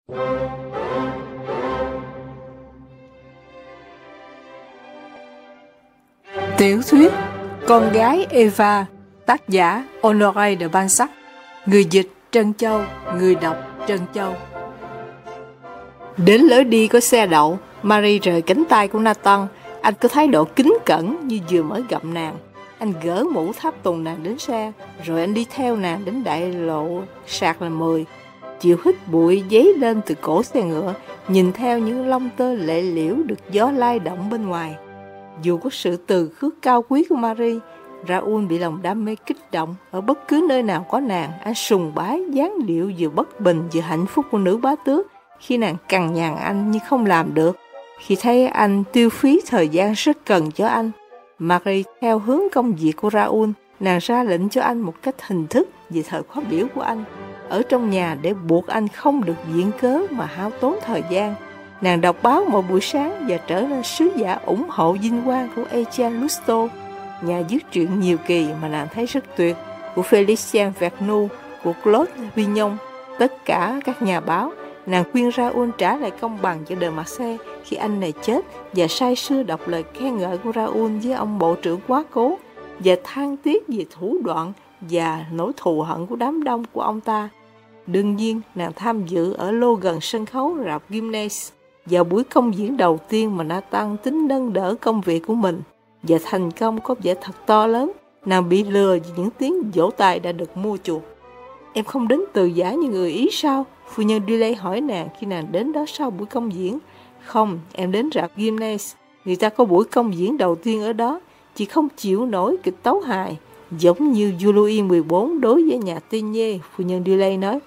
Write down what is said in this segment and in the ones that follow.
Tiểu thuyết Con gái Eva, tác giả Honoré de Balzac, người dịch Trân Châu, người đọc Trân Châu. Đến lối đi có xe đậu, Marie rời cánh tay của Nathan. Anh có thái độ kính cẩn như vừa mới gặp nàng. Anh gỡ mũ tháp tùng nàng đến xe, rồi anh đi theo nàng đến đại lộ sạc là 10. Chiều hít bụi giấy lên từ cổ xe ngựa, nhìn theo những lông tơ lệ liễu được gió lay động bên ngoài. Dù có sự từ khước cao quý của Marie, Raoul bị lòng đam mê kích động. Ở bất cứ nơi nào có nàng, anh sùng bái dáng điệu vừa bất bình vừa hạnh phúc của nữ bá tước. Khi nàng cằn nhằn anh nhưng không làm được, khi thấy anh tiêu phí thời gian rất cần cho anh, Marie theo hướng công việc của Raoul, nàng ra lệnh cho anh một cách hình thức về thời khóa biểu của anh ở trong nhà để buộc anh không được viện cớ mà hao tốn thời gian. Nàng đọc báo mỗi buổi sáng và trở nên sứ giả ủng hộ vinh quang của Etienne Lousteau, nhà viết truyện nhiều kỳ mà nàng thấy rất tuyệt, của Félicien Vergniaud, của Claude Vignon, tất cả các nhà báo. Nàng khuyên Raoul trả lại công bằng cho de Marsay khi anh này chết, và say sưa đọc lời khen ngợi của Raoul với ông bộ trưởng quá cố, và than tiếc về thủ đoạn và nỗi thù hận của đám đông của ông ta. Đương nhiên, nàng tham dự ở lô gần sân khấu rạp Gymnase vào buổi công diễn đầu tiên mà Nathan tính nâng đỡ công việc của mình, và thành công có vẻ thật to lớn. Nàng bị lừa vì những tiếng vỗ tay đã được mua chuộc. Em không đến từ giả như người Ý sao? Phu nhân Duley hỏi nàng khi nàng đến đó sau buổi công diễn. Không, em đến rạp Gymnase. Người ta có buổi công diễn đầu tiên ở đó. Chị không chịu nổi kịch tấu hài, giống như vua Louis XIV đối với nhà Teniers, phu nhân Duley nói.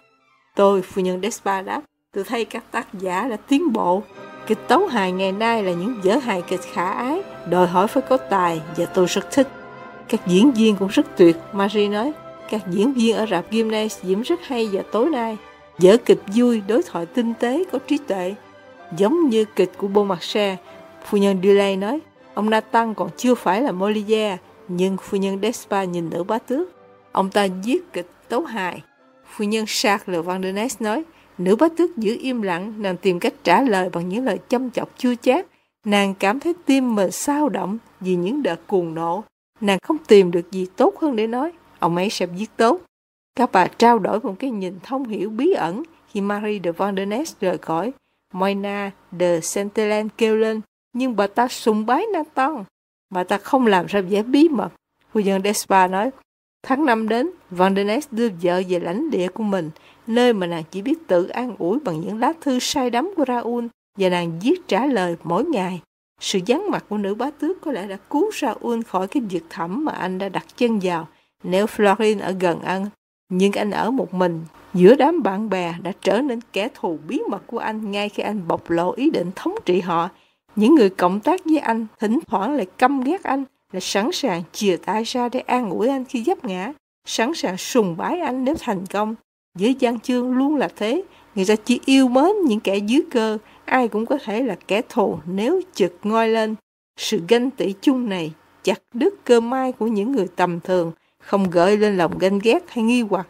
Phu nhân Despa đáp, tôi thấy các tác giả đã tiến bộ. Kịch tấu hài ngày nay là những vở hài kịch khả ái, đòi hỏi phải có tài, và tôi rất thích. Các diễn viên cũng rất tuyệt, Marie nói. Các diễn viên ở rạp Gymnase diễn rất hay vào tối nay. Vở kịch vui, đối thoại tinh tế, có trí tuệ, giống như kịch của Beaumarchais, phu nhân Duley nói. Ông Nathan còn chưa phải là Molière, nhưng phu nhân Despa nhìn nữ bá tước. Ông ta viết kịch tấu hài. Phu nhân Charles Vandenesse nói. Nữ bá tước giữ im lặng, nàng tìm cách trả lời bằng những lời châm chọc chua chát. Nàng cảm thấy tim mình xao động vì những đợt cuồng nộ. Nàng không tìm được gì tốt hơn để nói. Ông ấy sẽ viết tốt. Các bà trao đổi một cái nhìn thông hiểu bí ẩn khi Marie de Vandenesse rời khỏi. Moina de Saint-Hélène kêu lên, nhưng bà ta sùng bái Nathan. Bà ta không làm ra vẻ bí mật. Phu nhân Despa nói, tháng 5 đến, Vandenesse đưa vợ về lãnh địa của mình, nơi mà nàng chỉ biết tự an ủi bằng những lá thư say đắm của Raoul, và nàng viết trả lời mỗi ngày. Sự vắng mặt của nữ bá tước có lẽ đã cứu Raoul khỏi cái vực thẳm mà anh đã đặt chân vào. Nếu Florine ở gần anh, nhưng anh ở một mình giữa đám bạn bè, đã trở nên kẻ thù bí mật của anh ngay khi anh bộc lộ ý định thống trị họ. Những người cộng tác với anh thỉnh thoảng lại căm ghét anh, lại sẵn sàng chìa tay ra để an ủi anh khi vấp ngã, sẵn sàng sùng bái anh nếu thành công. Với văn chương luôn là thế, người ta chỉ yêu mến những kẻ dưới cơ, ai cũng có thể là kẻ thù nếu chực ngoi lên. Sự ganh tị chung này chặt đứt cơ may của những người tầm thường, không gợi lên lòng ganh ghét hay nghi hoặc.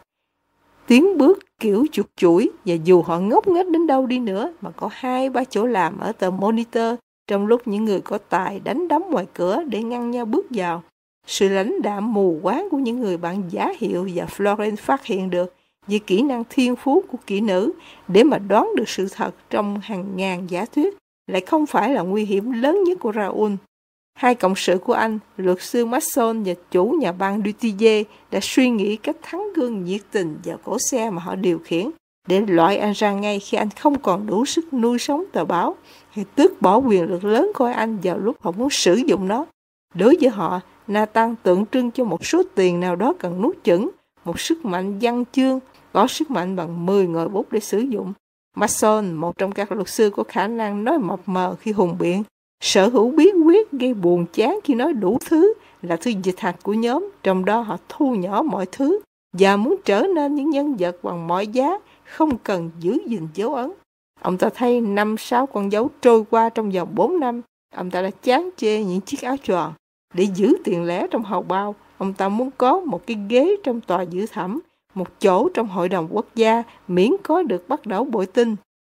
Tiến bước kiểu chuột chuỗi, và dù họ ngốc nghếch đến đâu đi nữa mà có 2-3 chỗ làm ở tờ Monitor, trong lúc những người có tài đánh đấm ngoài cửa để ngăn nhau bước vào. Sự lãnh đạm mù quáng của những người bạn giả hiệu và Florence phát hiện được về kỹ năng thiên phú của kỹ nữ để mà đoán được sự thật trong hàng ngàn giả thuyết lại không phải là nguy hiểm lớn nhất của Raoul. Hai cộng sự của anh, luật sư Masson và chủ nhà băng Dutillé, đã suy nghĩ cách thắng gương nhiệt tình vào cỗ xe mà họ điều khiển để loại anh ra ngay khi anh không còn đủ sức nuôi sống tờ báo, hay tước bỏ quyền lực lớn của anh vào lúc họ muốn sử dụng nó. Đối với họ, Nathan tượng trưng cho một số tiền nào đó cần nuốt chửng, một sức mạnh văn chương, có sức mạnh bằng 10 ngòi bút để sử dụng. Masson, một trong các luật sư có khả năng nói mập mờ khi hùng biện, sở hữu bí quyết gây buồn chán khi nói đủ thứ, là thư dịch hạch của nhóm, trong đó họ thu nhỏ mọi thứ và muốn trở nên những nhân vật bằng mọi giá, không cần giữ gìn dấu ấn. Ông ta thấy 5-6 con dấu trôi qua trong vòng 4 năm. Ông ta đã chán chê những chiếc áo choàng. Để giữ tiền lẻ trong hầu bao, ông ta muốn có một cái ghế trong tòa dự thẩm, một chỗ trong hội đồng quốc gia, miễn có được bắt đầu bội tinh.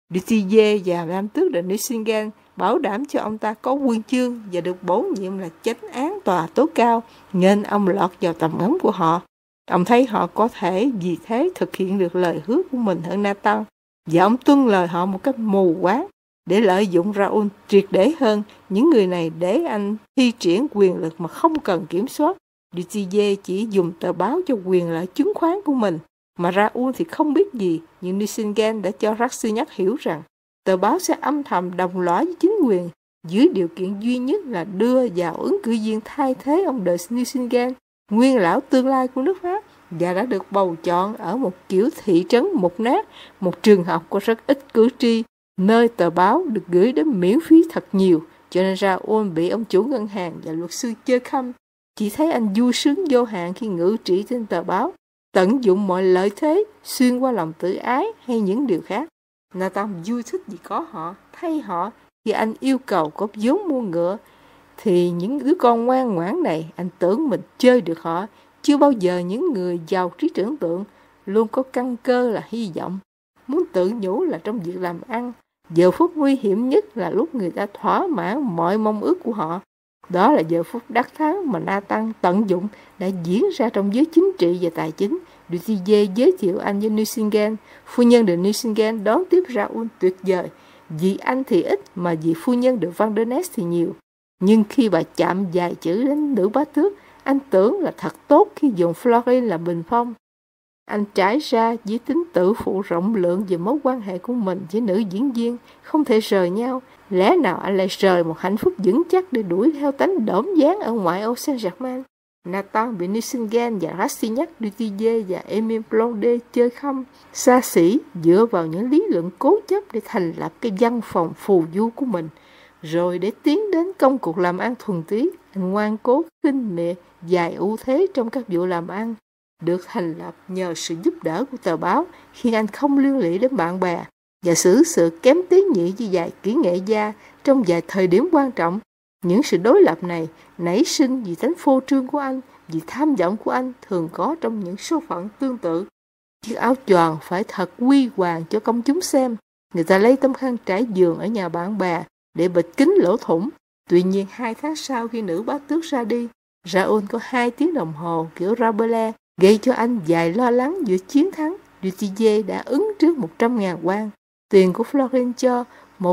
Dutillé và Nam tước de Nucingen bảo đảm cho ông ta có huân chương và được bổ nhiệm là chánh án tòa tối cao, nên ông lọt vào tầm ngắm của họ. Ông thấy họ có thể vì thế thực hiện được lời hứa của mình hơn Nathan, và ông tuân lời họ một cách mù quáng để lợi dụng Raoul triệt để hơn. Những người này để anh thi triển quyền lực mà không cần kiểm soát. Dutillé chỉ dùng tờ báo cho quyền lợi chứng khoán của mình, mà Raoul thì không biết gì, nhưng Nucingen đã cho Rastignac hiểu rằng tờ báo sẽ âm thầm đồng lõa với chính quyền, dưới điều kiện duy nhất là đưa vào ứng cử viên thay thế ông de Nucingen, nguyên lão tương lai của nước Pháp, và đã được bầu chọn ở một kiểu thị trấn mục nát, một trường học có rất ít cử tri, nơi tờ báo được gửi đến miễn phí thật nhiều, cho nên Raoul bị ông chủ ngân hàng và luật sư chơi khăm. Chỉ thấy anh vui sướng vô hạn khi ngự trị trên tờ báo, tận dụng mọi lợi thế, xuyên qua lòng tự ái hay những điều khác. Nathan vui thích vì có họ, thay họ. Khi anh yêu cầu có vốn mua ngựa, thì những đứa con ngoan ngoãn này, anh tưởng mình chơi được họ. Chưa bao giờ những người giàu trí tưởng tượng luôn có căn cơ là hy vọng, muốn tự nhủ là trong việc làm ăn. Giờ phút nguy hiểm nhất là lúc người ta thỏa mãn mọi mong ước của họ. Đó là giờ phút đắc thắng mà Nathan tận dụng đã diễn ra trong giới chính trị và tài chính. Dutillé giới thiệu anh với Nucingen. Phu nhân de Nucingen đón tiếp Raoul tuyệt vời. Vì anh thì ít, mà vì phu nhân de Vandenesse thì nhiều. Nhưng khi bà chạm vài chữ đến nữ bá tước, anh tưởng là thật tốt khi dùng Florine làm bình phong. Anh trải ra với tính tự phụ rộng lượng về mối quan hệ của mình với nữ diễn viên, không thể rời nhau. Lẽ nào anh lại rời một hạnh phúc vững chắc để đuổi theo tánh đỏm dáng ở ngoại ô Saint-Germain? Nathan bị Nucingen và Rastignac, Dutillé và Émile Blondet chơi khăm, xa xỉ dựa vào những lý luận cố chấp để thành lập cái văn phòng phù du của mình. Rồi để tiến đến công cuộc làm ăn thuần túy, anh ngoan cố khinh miệt vài ưu thế trong các vụ làm ăn, được thành lập nhờ sự giúp đỡ của tờ báo, khi anh không liên lụy đến bạn bè và xử sự kém tế nhị với vài kỹ nghệ gia trong vài thời điểm quan trọng. Những sự đối lập này nảy sinh vì tánh phô trương của anh, vì tham vọng của anh thường có trong những số phận tương tự. Chiếc áo choàng phải thật huy hoàng cho công chúng xem. Người ta lấy tấm khăn trải giường ở nhà bạn bè để bịt kín lỗ thủng. Tuy nhiên 2 tháng sau khi nữ bá tước ra đi, Raoul có 2 tiếng đồng hồ kiểu Rabelais, gây cho anh vài lo lắng giữa chiến thắng. Dutillé đã ứng trước 100.000 won. Tiền của Florine cho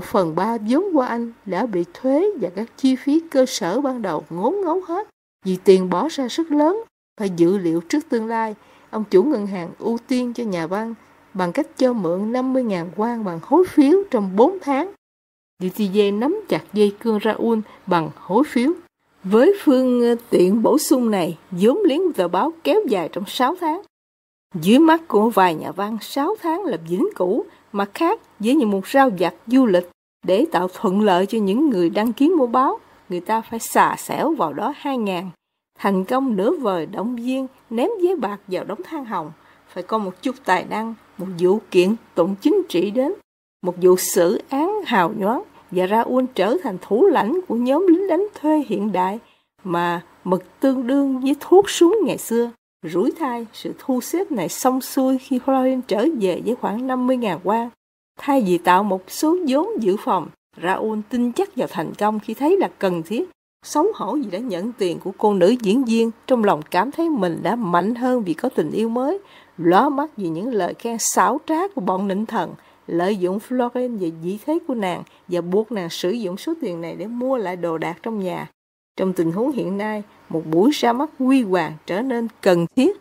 1/3 vốn của anh đã bị thuế và các chi phí cơ sở ban đầu ngốn ngấu hết. Vì tiền bỏ ra rất lớn, phải dự liệu trước tương lai, ông chủ ngân hàng ưu tiên cho nhà văn bằng cách cho mượn 50.000 won bằng hối phiếu trong 4 tháng. Dutillé nắm chặt dây cương Raoul bằng hối phiếu. Với phương tiện bổ sung này, vốn liếng của tờ báo kéo dài trong 6 tháng. Dưới mắt của vài nhà văn, 6 tháng là vĩnh cửu, mặt khác với những một rao vặt du lịch để tạo thuận lợi cho những người đăng ký mua báo, người ta phải xà xẻo vào đó 2.000. Thành công nửa vời động viên ném giấy bạc vào đống than hồng, phải có một chút tài năng, một vụ kiện tụng chính trị đến, một vụ xử án hào nhoáng, và Raoul trở thành thủ lãnh của nhóm lính đánh thuê hiện đại mà mực tương đương với thuốc súng ngày xưa. Rủi thai, sự thu xếp này xong xuôi khi Florine trở về với khoảng 50.000 won. Thay vì tạo một số vốn dự phòng, Raoul tin chắc vào thành công khi thấy là cần thiết. Xấu hổ vì đã nhận tiền của cô nữ diễn viên, trong lòng cảm thấy mình đã mạnh hơn vì có tình yêu mới, lóa mắt vì những lời khen xảo trá của bọn nịnh thần, lợi dụng Florine về vị thế của nàng và buộc nàng sử dụng số tiền này để mua lại đồ đạc trong nhà. Trong tình huống hiện nay, một buổi ra mắt huy hoàng trở nên cần thiết.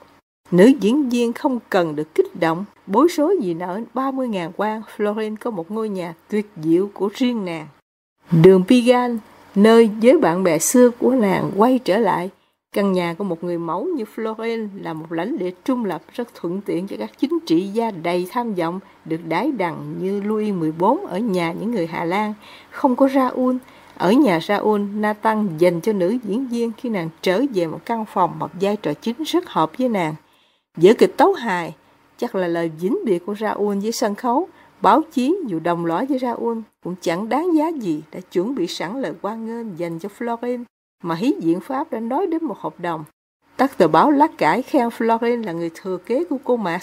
Nữ diễn viên không cần được kích động, bối rối vì nợ 30.000 won. Florine có một ngôi nhà tuyệt diệu của riêng nàng. Đường Pigalle, nơi với bạn bè xưa của nàng quay trở lại. Căn nhà của một người mẫu như Florine là một lãnh địa trung lập rất thuận tiện cho các chính trị gia đầy tham vọng được đãi đằng như Louis XIV ở nhà những người Hà Lan. Không có Raoul. Ở nhà Raoul, Nathan dành cho nữ diễn viên khi nàng trở về một căn phòng một vai trò chính rất hợp với nàng. Vở kịch tấu hài chắc là lời vĩnh biệt của Raoul với sân khấu. Báo chí dù đồng lõa với Raoul cũng chẳng đáng giá gì, đã chuẩn bị sẵn lời hoan nghênh dành cho Florine, mà hí diện Pháp đã nói đến một hợp đồng. Các tờ báo lá cải khen Florine là người thừa kế của cô Max.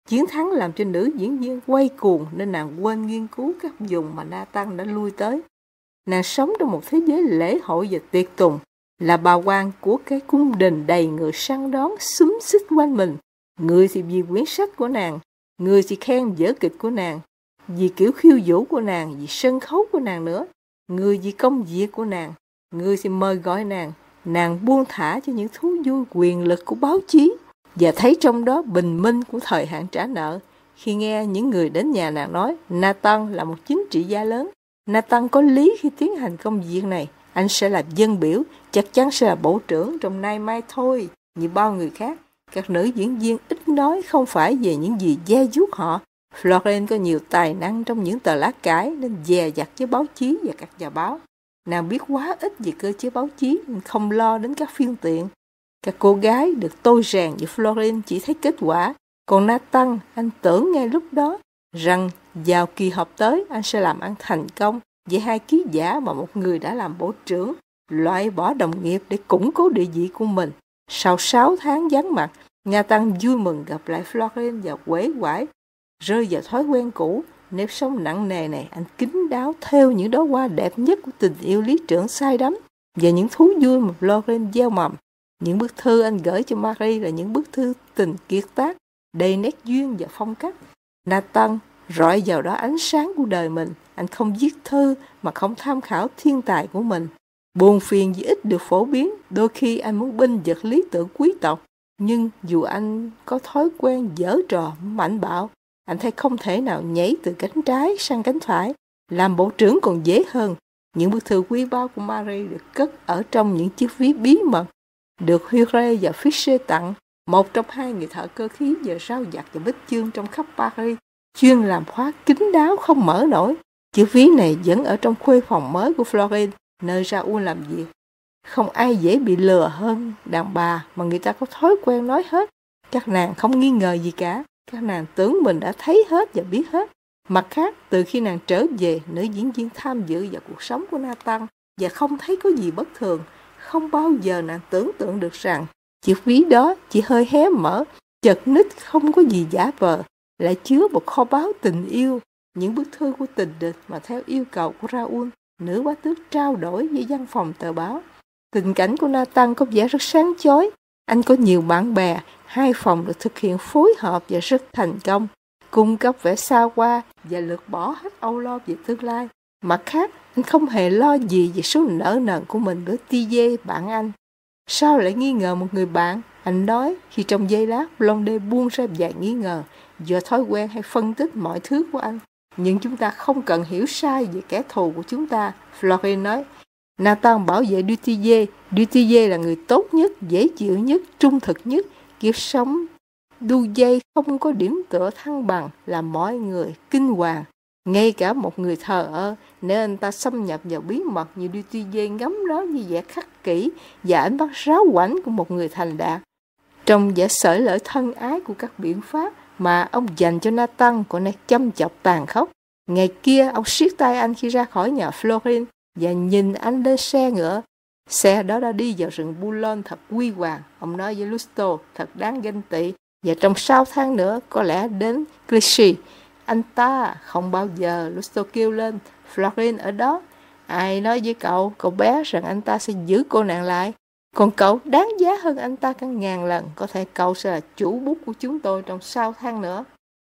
Chiến thắng làm cho nữ diễn viên quay cuồng nên nàng quên nghiên cứu các vùng mà Nathan đã lui tới. Nàng sống trong một thế giới lễ hội và tiệc tùng, là bà quan của cái cung đình đầy người săn đón xúm xít quanh mình. Người thì vì quyển sách của nàng, người thì khen vở kịch của nàng, vì kiểu khiêu vũ của nàng, vì sân khấu của nàng nữa, người vì công việc của nàng, người thì mời gọi nàng buông thả cho những thú vui quyền lực của báo chí, và thấy trong đó bình minh của thời hạn trả nợ. Khi nghe những người đến nhà nàng nói, Nathan là một chính trị gia lớn, Nathan có lý khi tiến hành công việc này, anh sẽ là dân biểu, chắc chắn sẽ là bộ trưởng trong nay mai thôi, như bao người khác. Các nữ diễn viên ít nói không phải về những gì gia diết họ. Florence có nhiều tài năng trong những tờ lá cải nên dè dặt với báo chí và các nhà báo. Nàng biết quá ít về cơ chế báo chí nên không lo đến các phương tiện. Các cô gái được tôi rèn như Florence chỉ thấy kết quả, còn Nathan, anh tưởng ngay lúc đó rằng vào kỳ họp tới anh sẽ làm ăn thành công với 2 ký giả mà một người đã làm bộ trưởng, loại bỏ đồng nghiệp để củng cố địa vị của mình. Sau 6 tháng vắng mặt, Nathan vui mừng gặp lại Florence và uể oải rơi vào thói quen cũ. Nếp sống nặng nề này, anh kín đáo theo những đóa hoa đẹp nhất của tình yêu lý tưởng say đắm và những thú vui mà Florence gieo mầm. Những bức thư anh gửi cho Marie là những bức thư tình kiệt tác, đầy nét duyên và phong cách. Nathan rọi vào đó ánh sáng của đời mình. Anh không viết thư mà không tham khảo thiên tài của mình. Buồn phiền vì ít được phổ biến, đôi khi anh muốn binh vực lý tưởng quý tộc. Nhưng dù anh có thói quen giở trò mạnh bạo, anh thấy không thể nào nhảy từ cánh trái sang cánh phải. Làm bộ trưởng còn dễ hơn. Những bức thư quý báu của Marie được cất ở trong những chiếc ví bí mật, được Huret và Fischer tặng, một trong 2 người thợ cơ khí giờ rao giặt và bích chương trong khắp Paris, chuyên làm khóa kín đáo không mở nổi. Chiếc ví này vẫn ở trong khuê phòng mới của Florence, nơi Raoul làm việc. Không ai dễ bị lừa hơn đàn bà mà người ta có thói quen nói hết. Các nàng không nghi ngờ gì cả. Các nàng tưởng mình đã thấy hết và biết hết. Mặt khác, từ khi nàng trở về, nữ diễn viên tham dự vào cuộc sống của Nathan và không thấy có gì bất thường. Không bao giờ nàng tưởng tượng được rằng chiếc ví đó chỉ hơi hé mở, chật ních, không có gì giả vờ, lại chứa một kho báu tình yêu, những bức thư của tình địch mà theo yêu cầu của Raoul, nữ bá tước trao đổi với văn phòng tờ báo. Tình cảnh của Nathan có vẻ rất sáng chói. Anh có nhiều bạn bè, 2 phòng được thực hiện phối hợp và rất thành công, cung cấp vẻ xa hoa và lược bỏ hết âu lo về tương lai. Mặt khác, anh không hề lo gì về số nợ nần của mình với Thiers, bạn anh. Sao lại nghi ngờ một người bạn? Anh nói khi trong giây lát Blondet buông ra vài nghi ngờ do thói quen hay phân tích mọi thứ của anh. Nhưng chúng ta không cần hiểu sai về kẻ thù của chúng ta. Florence nói, Nathan bảo vệ Dutillé. Dutillé là người tốt nhất, dễ chịu nhất, trung thực nhất. Kiếp sống đu dây không có điểm tựa thăng bằng, làm mọi người kinh hoàng. Ngay cả một người thờ ơ, nếu anh ta xâm nhập vào bí mật như Dutillé ngắm nó như vẻ khắc kỷ và ánh mắt ráo quảnh của một người thành đạt. Trong vẻ sởi lởi thân ái của các biện pháp mà ông dành cho Nathan có nét chăm chọc tàn khốc. Ngày kia, ông siết tay anh khi ra khỏi nhà Florence và nhìn anh lên xe ngựa. Xe đó đã đi vào rừng Boulogne thật huy hoàng. Ông nói với Lousteau, thật đáng ganh tị. Và trong 6 tháng nữa, có lẽ đến Clichy. Anh ta không bao giờ, Lousteau kêu lên. Florence ở đó. Ai nói với cậu bé rằng anh ta sẽ giữ cô nàng lại. Còn cậu đáng giá hơn anh ta cả ngàn lần. Có thể cậu sẽ là chủ bút của chúng tôi trong 6 tháng nữa.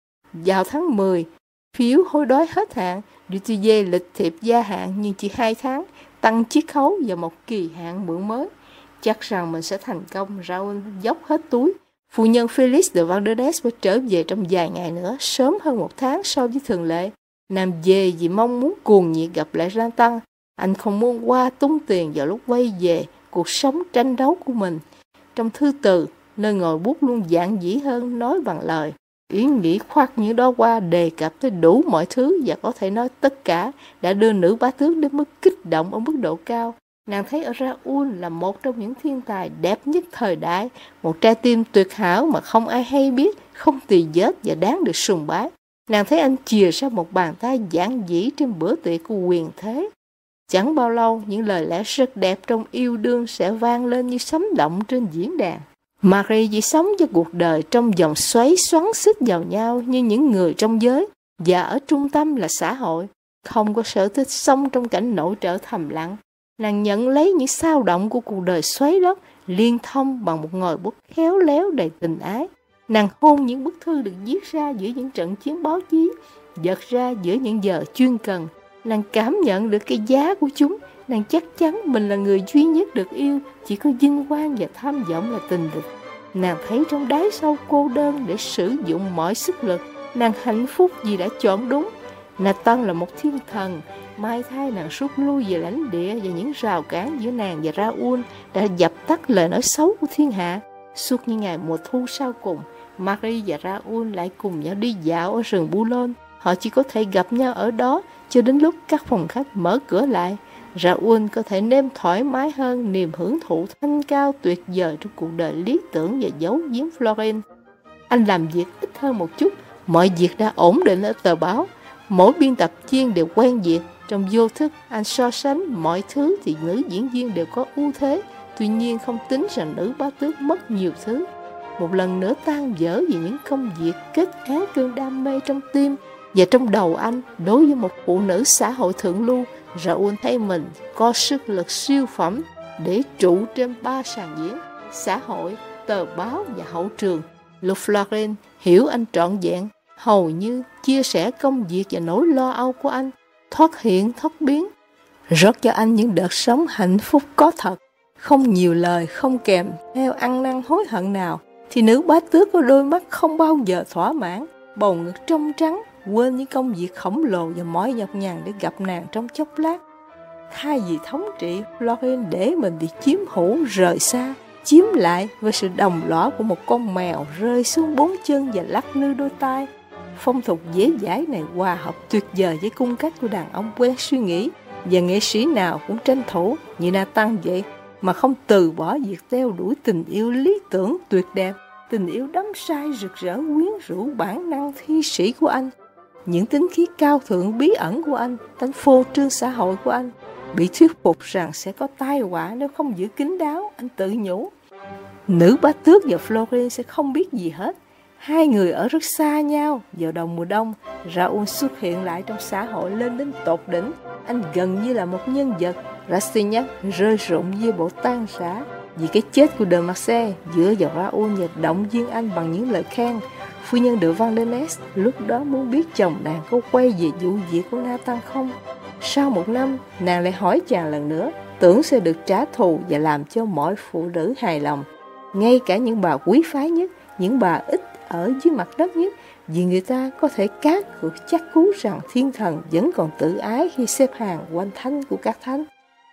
Vào tháng 10, phiếu hối đoái hết hạn. Dutillé lịch thiệp gia hạn nhưng chỉ 2 tháng, tăng chiết khấu và một kỳ hạn mượn mới. Chắc rằng mình sẽ thành công. Raoul dốc hết túi. Phu nhân Félix de Vandenesse phải trở về trong vài ngày nữa, sớm hơn 1 tháng so với thường lệ. Nàng về vì mong muốn cuồng nhiệt gặp lại Nathan. Anh không muốn qua tốn tiền vào lúc quay về cuộc sống tranh đấu của mình. Trong thư từ, nơi ngồi bút luôn dạn dĩ hơn nói bằng lời. Ý nghĩ khoác những đóa hoa đề cập tới đủ mọi thứ và có thể nói tất cả đã đưa nữ bá tước đến mức kích động ở mức độ cao. Nàng thấy ở Raoul là một trong những thiên tài đẹp nhất thời đại, một trái tim tuyệt hảo mà không ai hay biết, không tì vết và đáng được sùng bái. Nàng thấy anh chìa ra một bàn tay giản dĩ trên bữa tiệc của quyền thế. Chẳng bao lâu, những lời lẽ rất đẹp trong yêu đương sẽ vang lên như sấm động trên diễn đàn. Marie chỉ sống cho cuộc đời trong vòng xoáy xoắn xít vào nhau như những người trong giới, và ở trung tâm là xã hội, không có sở thích sống trong cảnh nội trợ thầm lặng. Nàng nhận lấy những xao động của cuộc đời xoáy đất, liên thông bằng một ngòi bút khéo léo đầy tình ái. Nàng hôn những bức thư được viết ra giữa những trận chiến báo chí, giật ra giữa những giờ chuyên cần. Nàng cảm nhận được cái giá của chúng. Nàng chắc chắn mình là người duy nhất được yêu, chỉ có vinh quang và tham vọng là tình địch. Nàng thấy trong đáy sâu cô đơn để sử dụng mọi sức lực. Nàng hạnh phúc vì đã chọn đúng. Nathan là một thiên thần. Mai thay nàng rút lui về lãnh địa, và những rào cản giữa nàng và Raoul đã dập tắt lời nói xấu của thiên hạ. Suốt những ngày mùa thu sau cùng, Marie và Raoul lại cùng nhau đi dạo ở rừng Boulogne. Họ chỉ có thể gặp nhau ở đó cho đến lúc các phòng khách mở cửa lại. Raoul có thể nếm thoải mái hơn niềm hưởng thụ thanh cao tuyệt vời trong cuộc đời lý tưởng và giấu giếm Florence. Anh làm việc ít hơn một chút, mọi việc đã ổn định ở tờ báo. Mỗi biên tập viên đều quen việc. Trong vô thức, anh so sánh mọi thứ thì nữ diễn viên đều có ưu thế. Tuy nhiên không tính rằng nữ bá tước mất nhiều thứ. Một lần nữa tan vỡ vì những công việc kết án cơn đam mê trong tim và trong đầu anh. Đối với một phụ nữ xã hội thượng lưu, Raoul thấy mình có sức lực siêu phẩm để trụ trên 3 sàn diễn: xã hội, tờ báo và hậu trường. Lúc Florence hiểu anh trọn vẹn, hầu như chia sẻ công việc và nỗi lo âu của anh, thoát hiện thoát biến, rót cho anh những đợt sống hạnh phúc có thật, không nhiều lời, không kèm theo ăn năn hối hận nào, thì nữ bá tước có đôi mắt không bao giờ thỏa mãn, bầu ngực trong trắng, quên những công việc khổng lồ và mỏi nhọc nhằn để gặp nàng trong chốc lát. Thay vì thống trị, Florence để mình bị chiếm hữu, rời xa, chiếm lại với sự đồng lõa của một con mèo rơi xuống 4 chân và lắc lư đôi tai. Phong tục dễ dãi này hòa hợp tuyệt vời với cung cách của đàn ông quen suy nghĩ, và nghệ sĩ nào cũng tranh thủ như Nathan vậy, mà không từ bỏ việc theo đuổi tình yêu lý tưởng tuyệt đẹp, tình yêu đắm say rực rỡ quyến rũ bản năng thi sĩ của anh, những tính khí cao thượng bí ẩn của anh, tánh phô trương xã hội của anh. Bị thuyết phục rằng sẽ có tai họa nếu không giữ kín đáo, anh tự nhủ. Nữ bá tước và Florence sẽ không biết gì hết. Hai người ở rất xa nhau. Vào đầu mùa đông, Raoul xuất hiện lại trong xã hội lên đến tột đỉnh. Anh gần như là một nhân vật. Rastignac rơi rụng với bộ tan rã vì cái chết của de Marsay, dựa vào Raoul và động viên anh bằng những lời khen. Phu nhân de Vandenesse lúc đó muốn biết chồng nàng có quay về vụ việc của Nathan không. Sau 1 năm, nàng lại hỏi chàng lần nữa, tưởng sẽ được trả thù và làm cho mọi phụ nữ hài lòng, ngay cả những bà quý phái nhất, những bà ít ở dưới mặt đất nhất, vì người ta có thể cát cược chắc cú rằng thiên thần vẫn còn tự ái khi xếp hàng quanh thánh của các thánh.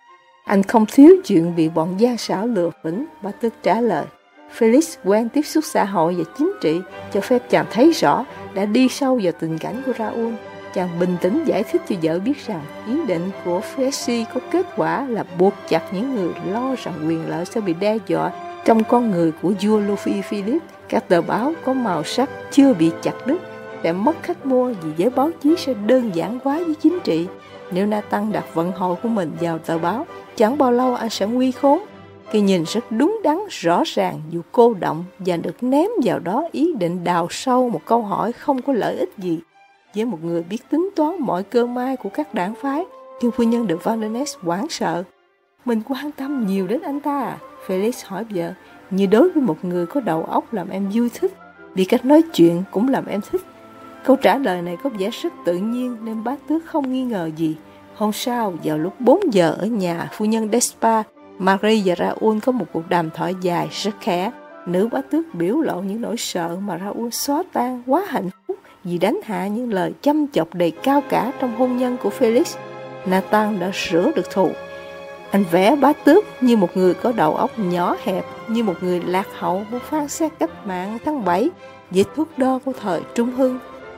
Anh không thiếu chuyện bị bọn gian xảo lừa phỉnh, bá tước trả lời. Felix quen tiếp xúc xã hội và chính trị, cho phép chàng thấy rõ đã đi sâu vào tình cảnh của Raoul. Chàng bình tĩnh giải thích cho vợ biết rằng ý định của Frécy có kết quả là buộc chặt những người lo rằng quyền lợi sẽ bị đe dọa trong con người của vua Louis Philippe. Các tờ báo có màu sắc chưa bị chặt đứt sẽ mất khách mua vì giới báo chí sẽ đơn giản quá với chính trị. Nếu Nathan đặt vận hội của mình vào tờ báo, chẳng bao lâu anh sẽ nguy khốn. Cái nhìn rất đúng đắn, rõ ràng dù cô động và được ném vào đó ý định đào sâu một câu hỏi không có lợi ích gì. Với một người biết tính toán mọi cơ may của các đảng phái, nhưng phu nhân de Vandenesse hoảng sợ. Mình quan tâm nhiều đến anh ta à? Felix hỏi vợ, như đối với một người có đầu óc làm em vui thích, vì cách nói chuyện cũng làm em thích. Câu trả lời này có vẻ rất tự nhiên nên bá tước không nghi ngờ gì. Hôm sau, vào lúc 4 giờ ở nhà phu nhân Despa, Marie và Raoul có một cuộc đàm thoại dài rất khẽ. Nữ bá tước biểu lộ những nỗi sợ mà Raoul xóa tan, quá hạnh phúc vì đánh hạ những lời chăm chọc đầy cao cả trong hôn nhân của Felix. Nathan đã rửa được thù. Anh vẽ bá tước như một người có đầu óc nhỏ hẹp, như một người lạc hậu, một phán xét cách mạng tháng 7, với thước đo của thời Trung Hưng.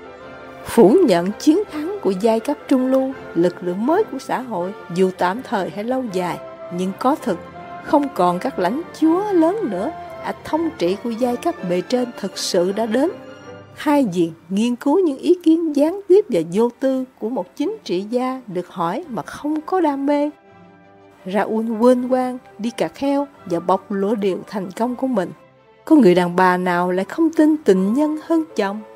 Phủ nhận chiến thắng của giai cấp trung lưu, lực lượng mới của xã hội, dù tạm thời hay lâu dài, nhưng có thực, không còn các lãnh chúa lớn nữa, thống trị của giai cấp bề trên thực sự đã đến. Hai diện nghiên cứu những ý kiến gián tiếp và vô tư của một chính trị gia được hỏi mà không có đam mê. Raoul quên quang đi cà kheo và bộc lộ điều thành công của mình. Có người đàn bà nào lại không tin tình nhân hơn chồng?